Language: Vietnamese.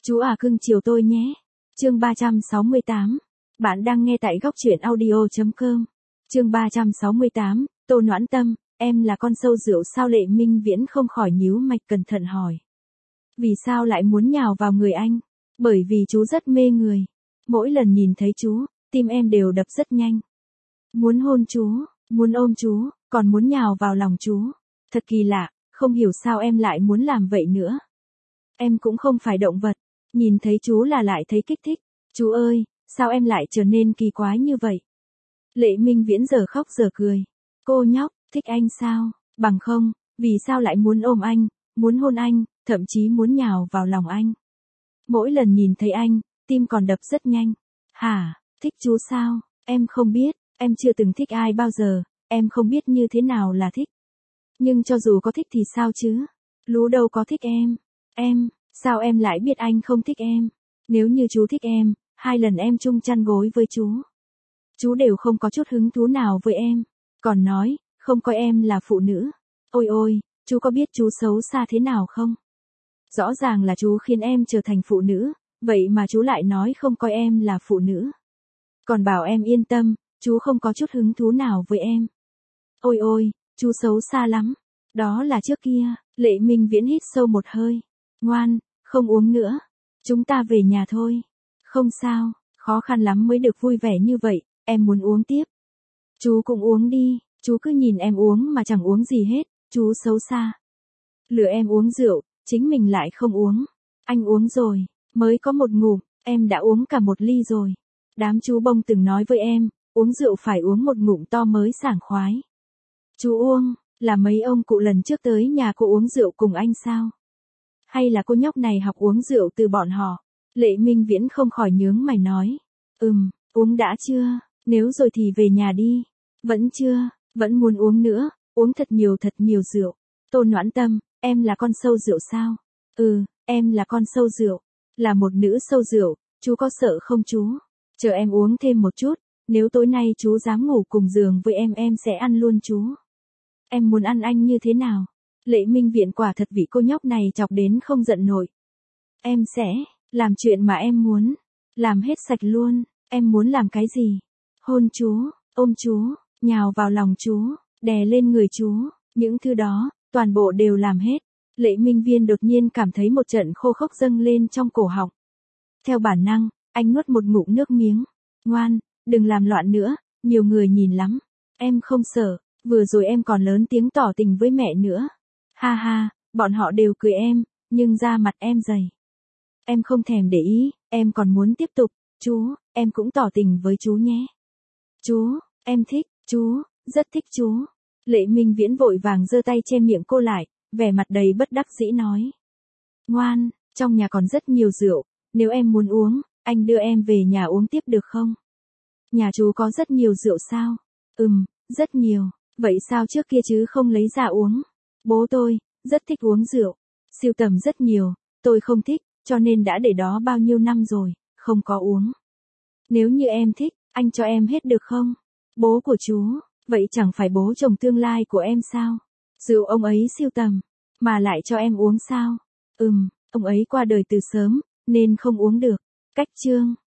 Chú à cưng chiều tôi nhé. Chương 368. Bạn đang nghe tại góc truyện audio.com. Chương 368, Tô Noãn Tâm, em là con sâu rượu sao? Lệ Minh Viễn không khỏi nhíu mạch cẩn thận hỏi. Vì sao lại muốn nhào vào người anh? Bởi vì chú rất mê người. Mỗi lần nhìn thấy chú, tim em đều đập rất nhanh. Muốn hôn chú, muốn ôm chú, còn muốn nhào vào lòng chú. Thật kỳ lạ, không hiểu sao em lại muốn làm vậy nữa. Em cũng không phải động vật, nhìn thấy chú là lại thấy kích thích. Chú ơi, sao em lại trở nên kỳ quái như vậy? Lệ Minh Viễn giờ khóc giờ cười. Cô nhóc, thích anh sao? Bằng không, vì sao lại muốn ôm anh, muốn hôn anh, thậm chí muốn nhào vào lòng anh? Mỗi lần nhìn thấy anh, tim còn đập rất nhanh. Hả, thích chú sao? Em không biết, em chưa từng thích ai bao giờ, em không biết như thế nào là thích. Nhưng cho dù có thích thì sao chứ? Lú đâu có thích em, sao em lại biết anh không thích em? Nếu như chú thích em, 2 lần em chung chăn gối với chú đều không có chút hứng thú nào với em, còn nói, không coi em là phụ nữ. Ôi ôi, chú có biết chú xấu xa thế nào không? Rõ ràng là chú khiến em trở thành phụ nữ, vậy mà chú lại nói không coi em là phụ nữ. Còn bảo em yên tâm, chú không có chút hứng thú nào với em. Ôi ôi, chú xấu xa lắm. Đó là trước kia. Lệ Minh Viễn hít sâu một hơi. Ngoan, không uống nữa. Chúng ta về nhà thôi. Không sao, khó khăn lắm mới được vui vẻ như vậy, em muốn uống tiếp. Chú cũng uống đi, chú cứ nhìn em uống mà chẳng uống gì hết, chú xấu xa. Lừa em uống rượu, chính mình lại không uống. Anh uống rồi, mới có một ngụm, em đã uống cả 1 ly rồi. Đám chú bông từng nói với em, uống rượu phải uống một ngụm to mới sảng khoái. Chú Uông, là mấy ông cụ lần trước tới nhà cô uống rượu cùng anh sao? Hay là cô nhóc này học uống rượu từ bọn họ? Lệ Minh Viễn không khỏi nhướng mày nói. Uống đã chưa? Nếu rồi thì về nhà đi. Vẫn chưa, vẫn muốn uống nữa, uống thật nhiều rượu. Tô Noãn Tâm, em là con sâu rượu sao? Em là con sâu rượu, là một nữ sâu rượu, chú có sợ không chú? Chờ em uống thêm một chút, nếu tối nay chú dám ngủ cùng giường với em sẽ ăn luôn chú. Em muốn ăn anh như thế nào? Lệ Minh Viễn quả thật bị cô nhóc này chọc đến không giận nổi. Em sẽ làm chuyện mà em muốn, làm hết sạch luôn. Em muốn làm cái gì? Hôn chú, ôm chú, nhào vào lòng chú, đè lên người chú, những thứ đó, toàn bộ đều làm hết. Lệ Minh Viễn đột nhiên cảm thấy một trận khô khốc dâng lên trong cổ họng. Theo bản năng, anh nuốt một ngụm nước miếng. Ngoan, đừng làm loạn nữa, nhiều người nhìn lắm. Em không sợ, vừa rồi em còn lớn tiếng tỏ tình với mẹ nữa. Ha ha, bọn họ đều cười em, nhưng da mặt em dày. Em không thèm để ý, em còn muốn tiếp tục. Chú, em cũng tỏ tình với chú nhé. Chú, em thích, chú, rất thích chú. Lệ Minh Viễn vội vàng giơ tay che miệng cô lại, vẻ mặt đầy bất đắc dĩ nói. Ngoan, trong nhà còn rất nhiều rượu, nếu em muốn uống, anh đưa em về nhà uống tiếp được không? Nhà chú có rất nhiều rượu sao? Rất nhiều, vậy sao trước kia chứ không lấy ra uống? Bố tôi, rất thích uống rượu, sưu tầm rất nhiều, tôi không thích, cho nên đã để đó bao nhiêu năm rồi, không có uống. Nếu như em thích, anh cho em hết được không? Bố của chú, vậy chẳng phải bố chồng tương lai của em sao? Rượu ông ấy sưu tầm, mà lại cho em uống sao? Ông ấy qua đời từ sớm, nên không uống được. Cách chương